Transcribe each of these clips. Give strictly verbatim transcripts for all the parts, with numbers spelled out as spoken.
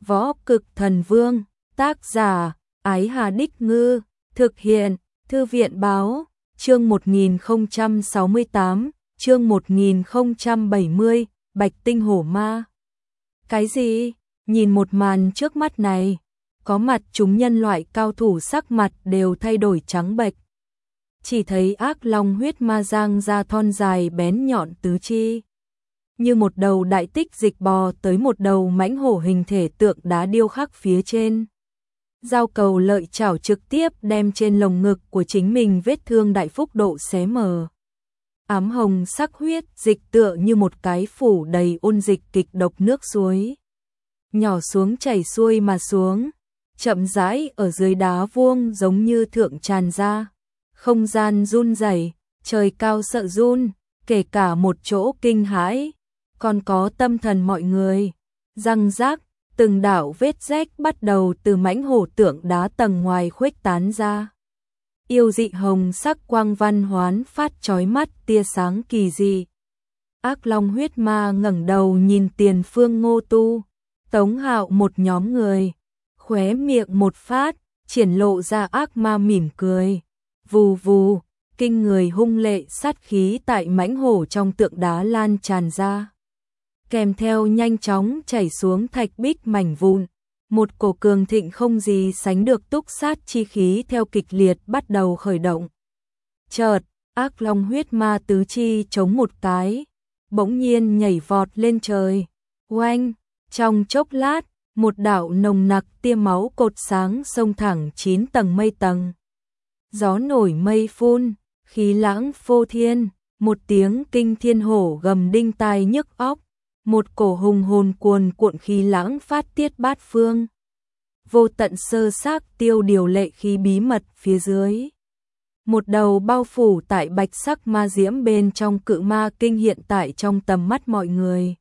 Võ Cực Thần Vương, tác giả, Ái Hà Đích Ngư, thực hiện, Thư viện Báo, chương một nghìn không trăm sáu mươi tám, chương một nghìn không trăm bảy mươi, Bạch Tinh Hổ Ma. Cái gì? Nhìn một màn trước mắt này, có mặt chúng nhân loại cao thủ sắc mặt đều thay đổi trắng bệch. Chỉ thấy ác long huyết ma giang ra thon dài bén nhọn tứ chi. Như một đầu đại tích dịch bò tới một đầu mãnh hổ hình thể tượng đá điêu khắc phía trên. Dao cầu lợi chảo trực tiếp đem trên lồng ngực của chính mình vết thương đại phúc độ xé mở. Ám hồng sắc huyết dịch tựa như một cái phủ đầy ôn dịch kịch độc nước suối. Nhỏ xuống chảy xuôi mà xuống, chậm rãi ở dưới đá vuông giống như thượng tràn ra. Không gian run rẩy, trời cao sợ run, kể cả một chỗ kinh hãi, còn có tâm thần mọi người. Răng rác, từng đạo vết rách bắt đầu từ mãnh hổ tượng đá tầng ngoài khuếch tán ra. Yêu dị hồng sắc quang văn hoán phát chói mắt tia sáng kỳ dị. Ác long huyết ma ngẩng đầu nhìn tiền phương Ngô Tu, Tống Hạo một nhóm người, khóe miệng một phát, triển lộ ra ác ma mỉm cười. Vù vù, kinh người hung lệ sát khí tại mãnh hổ trong tượng đá lan tràn ra. Kèm theo nhanh chóng chảy xuống thạch bích mảnh vụn, một cổ cường thịnh không gì sánh được túc sát chi khí theo kịch liệt bắt đầu khởi động. Chợt, ác long huyết ma tứ chi chống một cái, bỗng nhiên nhảy vọt lên trời. Oanh, trong chốc lát, một đạo nồng nặc tia máu cột sáng xông thẳng chín tầng mây tầng. Gió nổi mây phun, khí lãng phô thiên, một tiếng kinh thiên hổ gầm đinh tai nhức óc, một cổ hùng hồn cuồn cuộn khí lãng phát tiết bát phương. Vô tận sơ xác tiêu điều lệ khí bí mật phía dưới. Một đầu bao phủ tại bạch sắc ma diễm bên trong cự ma kinh hiện tại trong tầm mắt mọi người.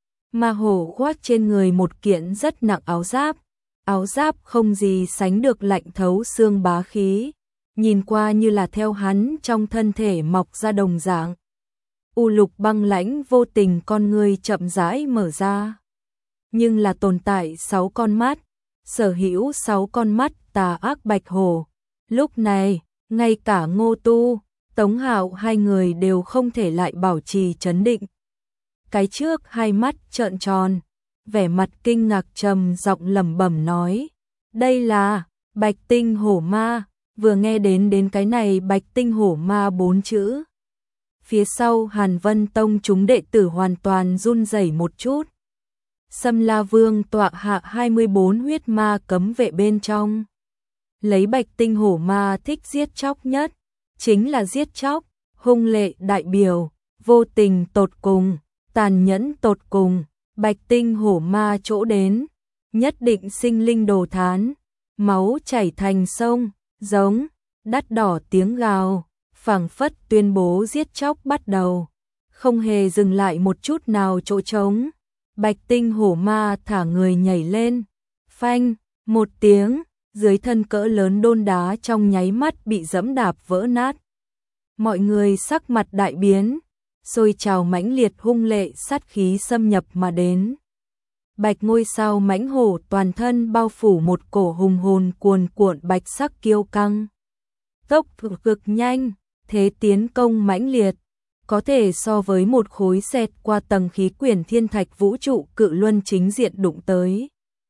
Ma hổ khoác trên người một kiện rất nặng áo giáp, áo giáp không gì sánh được lạnh thấu xương bá khí. Nhìn qua như là theo hắn trong thân thể mọc ra đồng dạng. U lục băng lãnh vô tình con người chậm rãi mở ra. Nhưng là tồn tại sáu con mắt, sở hữu sáu con mắt tà ác bạch hổ. Lúc này, ngay cả Ngô Tu, Tống Hạo hai người đều không thể lại bảo trì trấn định. Cái trước hai mắt trợn tròn, vẻ mặt kinh ngạc trầm giọng lẩm bẩm nói. Đây là Bạch Tinh Hổ Ma. Vừa nghe đến đến cái này Bạch Tinh Hổ Ma bốn chữ. Phía sau Hàn Vân Tông chúng đệ tử hoàn toàn run rẩy một chút. Sâm La Vương tọa hạ hai mươi bốn huyết ma cấm vệ bên trong. Lấy Bạch Tinh Hổ Ma thích giết chóc nhất, chính là giết chóc, hung lệ đại biểu, vô tình tột cùng, tàn nhẫn tột cùng. Bạch Tinh Hổ Ma chỗ đến, nhất định sinh linh đồ thán, máu chảy thành sông. Giống, đắt đỏ tiếng gào, phảng phất tuyên bố giết chóc bắt đầu, không hề dừng lại một chút nào chỗ trống. Bạch Tinh Hổ Ma thả người nhảy lên, phanh, một tiếng, dưới thân cỡ lớn đôn đá trong nháy mắt bị dẫm đạp vỡ nát. Mọi người sắc mặt đại biến, sôi trào mãnh liệt hung lệ sát khí xâm nhập mà đến. Bạch ngôi sao mãnh hổ toàn thân bao phủ một cổ hùng hồn cuồn cuộn bạch sắc kiêu căng. Tốc cực nhanh, thế tiến công mãnh liệt, có thể so với một khối xẹt qua tầng khí quyển thiên thạch vũ trụ cự luân chính diện đụng tới.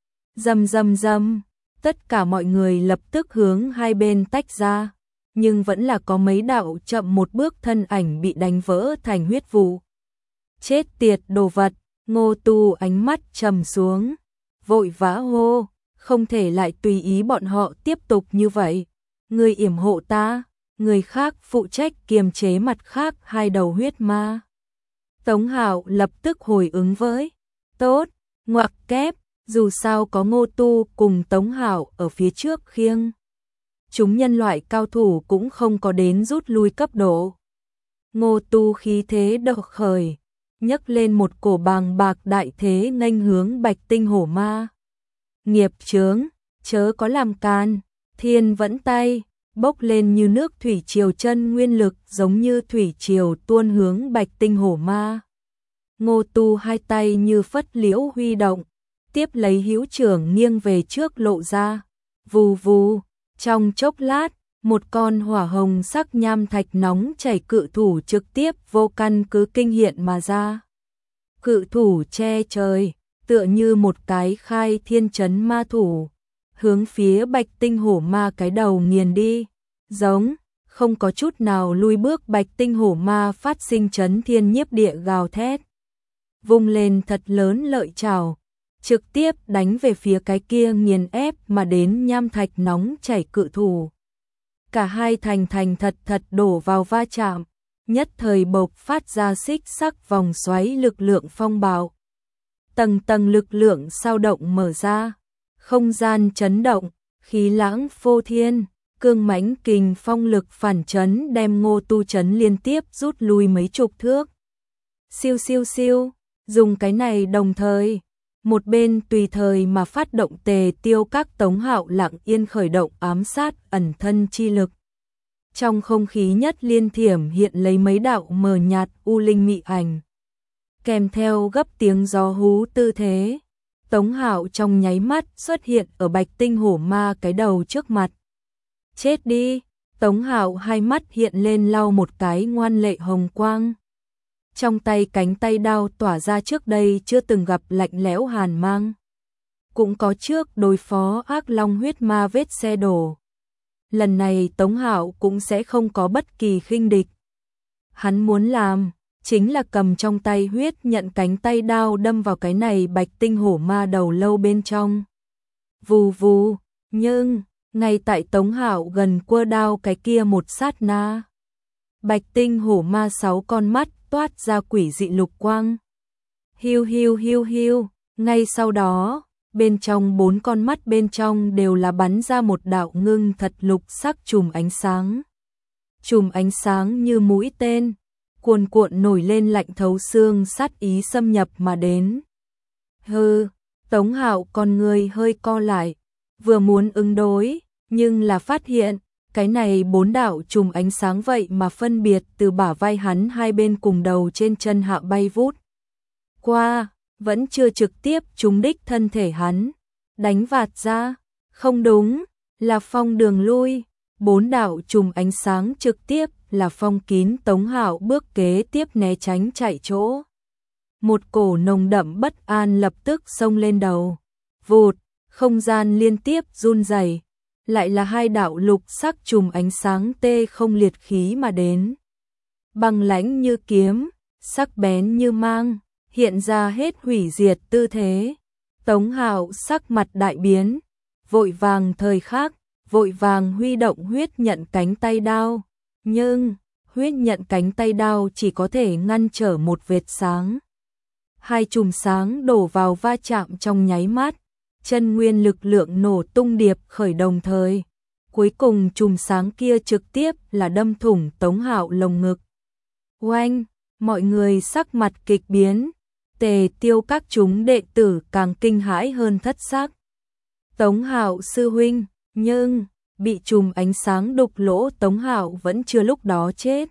Rầm rầm rầm, tất cả mọi người lập tức hướng hai bên tách ra, nhưng vẫn là có mấy đạo chậm một bước thân ảnh bị đánh vỡ thành huyết vụ. Chết tiệt đồ vật! Ngô Tu ánh mắt trầm xuống, vội vã hô, không thể lại tùy ý bọn họ tiếp tục như vậy. Người yểm hộ ta, người khác phụ trách kiềm chế mặt khác hai đầu huyết ma. Tống Hạo lập tức hồi ứng với, tốt, ngoặc kép, dù sao có Ngô Tu cùng Tống Hạo ở phía trước khiêng. Chúng nhân loại cao thủ cũng không có đến rút lui cấp độ. Ngô Tu khí thế độc khởi, nhấc lên một cổ bàng bạc đại thế nghênh hướng Bạch Tinh Hổ Ma. Nghiệp chướng, chớ có làm can, thiên vẫn tay, bốc lên như nước thủy triều chân nguyên lực giống như thủy triều tuôn hướng Bạch Tinh Hổ Ma. Ngô Tu hai tay như phất liễu huy động, tiếp lấy hữu trưởng nghiêng về trước lộ ra. Vù vù, trong chốc lát, một con hỏa hồng sắc nham thạch nóng chảy cự thủ trực tiếp vô căn cứ kinh hiện mà ra. Cự thủ che trời, tựa như một cái khai thiên chấn ma thủ, hướng phía Bạch Tinh Hổ Ma cái đầu nghiền đi. Giống, không có chút nào lui bước, Bạch Tinh Hổ Ma phát sinh chấn thiên nhiếp địa gào thét. Vung lên thật lớn lợi chảo, trực tiếp đánh về phía cái kia nghiền ép mà đến nham thạch nóng chảy cự thủ. Cả hai thành thành thật thật đổ vào va chạm, nhất thời bộc phát ra xích sắc vòng xoáy lực lượng phong bạo. Tầng tầng lực lượng sao động mở ra, không gian chấn động, khí lãng phô thiên, cương mãnh kình phong lực phản chấn đem Ngô Tu Chấn liên tiếp rút lui mấy chục thước. Siêu siêu siêu, dùng cái này đồng thời, một bên tùy thời mà phát động Tề Tiêu Các, Tống Hạo lặng yên khởi động ám sát ẩn thân chi lực. Trong không khí nhất liên thiểm hiện lấy mấy đạo mờ nhạt u linh mị ảnh, kèm theo gấp tiếng gió hú tư thế. Tống Hạo trong nháy mắt xuất hiện ở Bạch Tinh Hổ Ma cái đầu trước mặt. Chết đi! Tống Hạo hai mắt hiện lên lau một cái ngoan lệ hồng quang. Trong tay cánh tay đao tỏa ra trước đây chưa từng gặp lạnh lẽo hàn mang. Cũng có trước đối phó ác long huyết ma vết xe đổ. Lần này Tống Hạo cũng sẽ không có bất kỳ khinh địch. Hắn muốn làm chính là cầm trong tay huyết nhận cánh tay đao đâm vào cái này Bạch Tinh Hổ Ma đầu lâu bên trong. Vù vù, nhưng ngay tại Tống Hạo gần cua đao cái kia một sát na, Bạch Tinh Hổ Ma sáu con mắt toát ra quỷ dị lục quang. Hiu hiu hiu hiu, ngay sau đó, bên trong bốn con mắt bên trong đều là bắn ra một đạo ngưng thật lục sắc chùm ánh sáng. Chùm ánh sáng như mũi tên, cuồn cuộn nổi lên lạnh thấu xương, sát ý xâm nhập mà đến. Hừ, Tống Hạo con người hơi co lại, vừa muốn ứng đối, nhưng là phát hiện, cái này bốn đạo chùm ánh sáng vậy mà phân biệt từ bả vai hắn hai bên cùng đầu trên chân hạ bay vút qua, vẫn chưa trực tiếp trúng đích thân thể hắn, đánh vạt ra, không đúng, là phong đường lui. Bốn đạo chùm ánh sáng trực tiếp là phong kín Tống Hạo bước kế tiếp né tránh chạy chỗ. Một cổ nồng đậm bất an lập tức xông lên đầu. Vụt, không gian liên tiếp run rẩy, lại là hai đạo lục sắc chùm ánh sáng tê không liệt khí mà đến. Băng lãnh như kiếm, sắc bén như mang, hiện ra hết hủy diệt tư thế. Tống Hạo sắc mặt đại biến, vội vàng thời khắc, vội vàng huy động huyết nhận cánh tay đao, nhưng huyết nhận cánh tay đao chỉ có thể ngăn trở một vệt sáng. Hai chùm sáng đổ vào va chạm trong nháy mắt, chân nguyên lực lượng nổ tung điệp khởi đồng thời. Cuối cùng chùm sáng kia trực tiếp là đâm thủng Tống Hạo lồng ngực. Oanh, mọi người sắc mặt kịch biến, Tề Tiêu Các chúng đệ tử càng kinh hãi hơn thất sắc. Tống Hạo sư huynh, nhưng bị chùm ánh sáng đục lỗ Tống Hạo vẫn chưa lúc đó chết.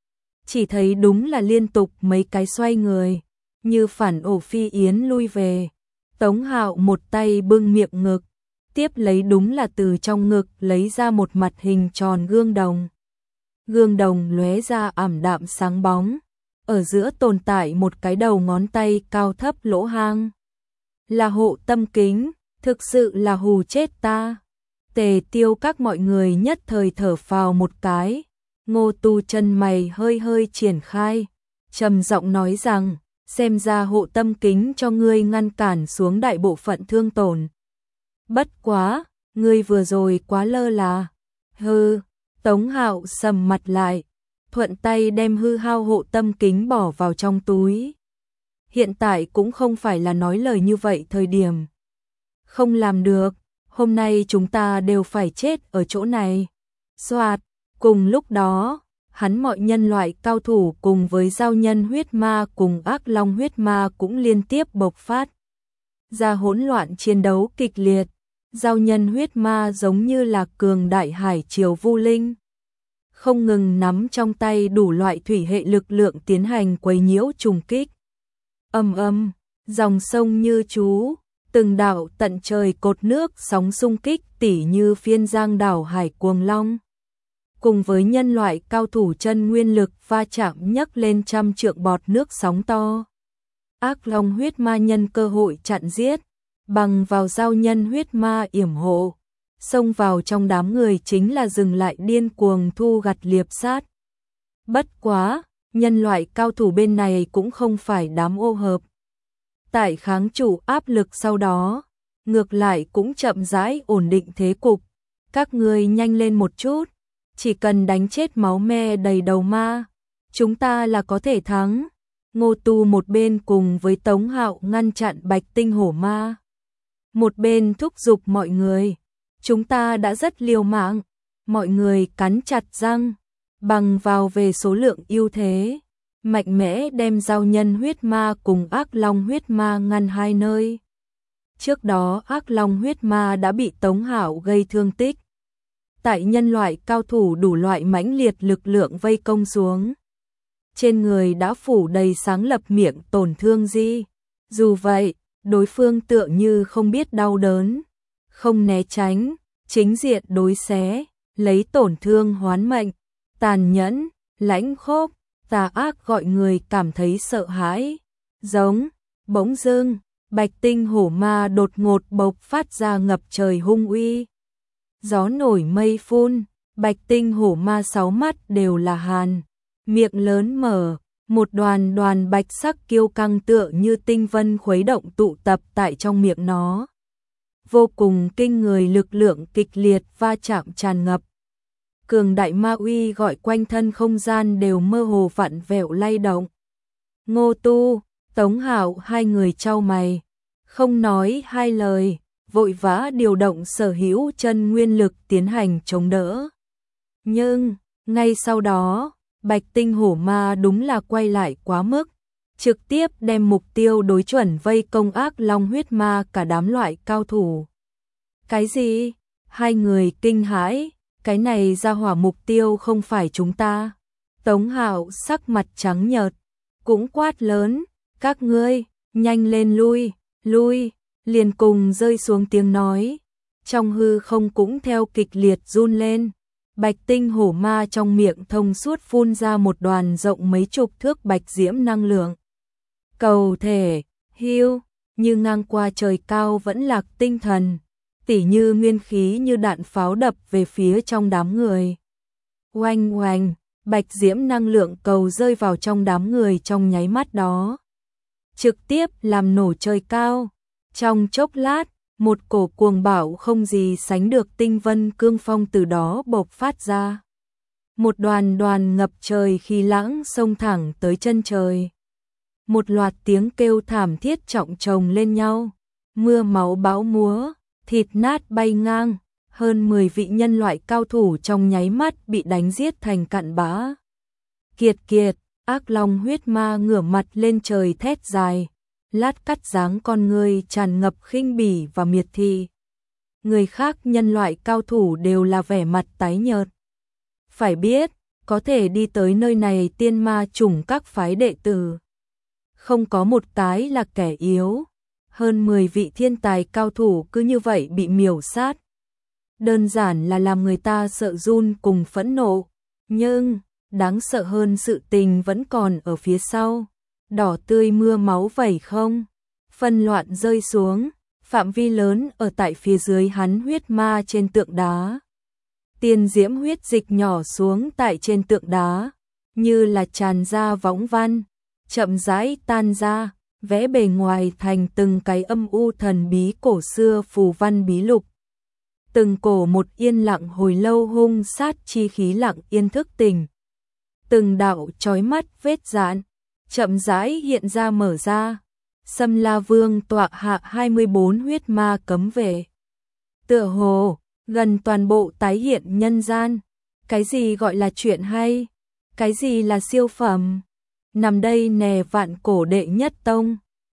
Chỉ thấy đúng là liên tục mấy cái xoay người, như phản ổ phi yến lui về. Tống Hạo một tay bưng miệng ngực, tiếp lấy đúng là từ trong ngực lấy ra một mặt hình tròn gương đồng. Gương đồng lóe ra ảm đạm sáng bóng, ở giữa tồn tại một cái đầu ngón tay cao thấp lỗ hang. Là hộ tâm kính, thực sự là hù chết ta. Tề Tiêu Các mọi người nhất thời thở phào một cái. Ngô Tu chân mày hơi hơi triển khai, trầm giọng nói rằng, xem ra hộ tâm kính cho ngươi ngăn cản xuống đại bộ phận thương tổn. Bất quá, ngươi vừa rồi quá lơ là. Hừ, Tống Hạo sầm mặt lại, thuận tay đem hư hao hộ tâm kính bỏ vào trong túi. Hiện tại cũng không phải là nói lời như vậy thời điểm. Không làm được, hôm nay chúng ta đều phải chết ở chỗ này. Soạt, cùng lúc đó, hắn mọi nhân loại cao thủ cùng với giao nhân huyết ma cùng ác long huyết ma cũng liên tiếp bộc phát ra hỗn loạn chiến đấu kịch liệt. Giao nhân huyết ma giống như là cường đại hải triều vu linh, không ngừng nắm trong tay đủ loại thủy hệ lực lượng tiến hành quấy nhiễu trùng kích. Âm âm, dòng sông như chú, Từng đạo tận trời cột nước sóng xung kích tỉ như phiên giang đảo hải cuồng long. Cùng với nhân loại cao thủ chân nguyên lực va chạm nhấc lên trăm trượng bọt nước sóng to. Ác long huyết ma nhân cơ hội chặn giết, bằng vào giao nhân huyết ma yểm hộ, xông vào trong đám người chính là dừng lại điên cuồng thu gặt liệp sát. Bất quá, nhân loại cao thủ bên này cũng không phải đám ô hợp. Tại kháng chủ áp lực sau đó, ngược lại cũng chậm rãi ổn định thế cục. Các ngươi nhanh lên một chút, chỉ cần đánh chết máu me đầy đầu ma, chúng ta là có thể thắng. Ngô Tu một bên cùng với Tống Hạo ngăn chặn Bạch Tinh hổ ma, một bên thúc giục mọi người. Chúng ta đã rất liều mạng, mọi người cắn chặt răng, bằng vào về số lượng ưu thế, mạnh mẽ đem giao nhân huyết ma cùng ác long huyết ma ngăn hai nơi. Trước đó ác long huyết ma đã bị Tống Hạo gây thương tích. Tại nhân loại cao thủ đủ loại mãnh liệt lực lượng vây công xuống, trên người đã phủ đầy sáng lập miệng tổn thương gì. Dù vậy, đối phương tựa như không biết đau đớn, không né tránh, chính diện đối xé, lấy tổn thương hoán mệnh, tàn nhẫn, lãnh khốc, tà ác gọi người cảm thấy sợ hãi. Giống, bỗng dưng, Bạch Tinh hổ ma đột ngột bộc phát ra ngập trời hung uy. Gió nổi mây phun, Bạch Tinh hổ ma sáu mắt đều là hàn, miệng lớn mở, một đoàn đoàn bạch sắc kiêu căng tựa như tinh vân khuấy động tụ tập tại trong miệng nó. Vô cùng kinh người lực lượng kịch liệt va chạm tràn ngập. Cường đại ma uy gọi quanh thân không gian đều mơ hồ vặn vẹo lay động. Ngô Tu, Tống Hạo hai người chau mày, không nói hai lời, vội vã điều động sở hữu chân nguyên lực tiến hành chống đỡ. Nhưng, ngay sau đó, Bạch Tinh hổ ma đúng là quay lại quá mức, trực tiếp đem mục tiêu đối chuẩn vây công ác long huyết ma cả đám loại cao thủ. Cái gì? Hai người kinh hãi, cái này ra hỏa mục tiêu không phải chúng ta. Tống Hạo sắc mặt trắng nhợt, cũng quát lớn, các ngươi, nhanh lên lui, lui, liền cùng rơi xuống tiếng nói. Trong hư không cũng theo kịch liệt run lên. Bạch Tinh hổ ma trong miệng thông suốt phun ra một đoàn rộng mấy chục thước bạch diễm năng lượng. Cầu thể, hưu, như ngang qua trời cao vẫn lạc tinh thần, tỉ như nguyên khí như đạn pháo đập về phía trong đám người. Oanh oanh, bạch diễm năng lượng cầu rơi vào trong đám người trong nháy mắt đó. Trực tiếp làm nổ trời cao. Trong chốc lát, một cổ cuồng bạo không gì sánh được tinh vân cương phong từ đó bộc phát ra. Một đoàn đoàn ngập trời khí lãng xông thẳng tới chân trời. Một loạt tiếng kêu thảm thiết trọng chồng lên nhau. Mưa máu bão múa, thịt nát bay ngang. Hơn mười vị nhân loại cao thủ trong nháy mắt bị đánh giết thành cặn bã. Kiệt kiệt, ác long huyết ma ngửa mặt lên trời thét dài. Lát cắt dáng con người tràn ngập khinh bỉ và miệt thị. Người khác nhân loại cao thủ đều là vẻ mặt tái nhợt. Phải biết, có thể đi tới nơi này tiên ma chủng các phái đệ tử. Không có một cái là kẻ yếu. Hơn mười vị thiên tài cao thủ cứ như vậy bị miểu sát. Đơn giản là làm người ta sợ run cùng phẫn nộ. Nhưng, đáng sợ hơn sự tình vẫn còn ở phía sau. Đỏ tươi mưa máu vẩy không, phân loạn rơi xuống, phạm vi lớn ở tại phía dưới hắn huyết ma trên tượng đá. Tiền diễm huyết dịch nhỏ xuống tại trên tượng đá, như là tràn ra võng văn, chậm rãi tan ra, vẽ bề ngoài thành từng cái âm u thần bí cổ xưa phù văn bí lục. Từng cổ một yên lặng hồi lâu hung sát chi khí lặng yên thức tỉnh. Từng đạo chói mắt vết dạn chậm rãi hiện ra mở ra. Sâm La Vương tọa hạ hai mươi bốn huyết ma cấm về. Tựa hồ, gần toàn bộ tái hiện nhân gian. Cái gì gọi là chuyện hay? Cái gì là siêu phẩm? Nằm đây nè vạn cổ đệ nhất tông.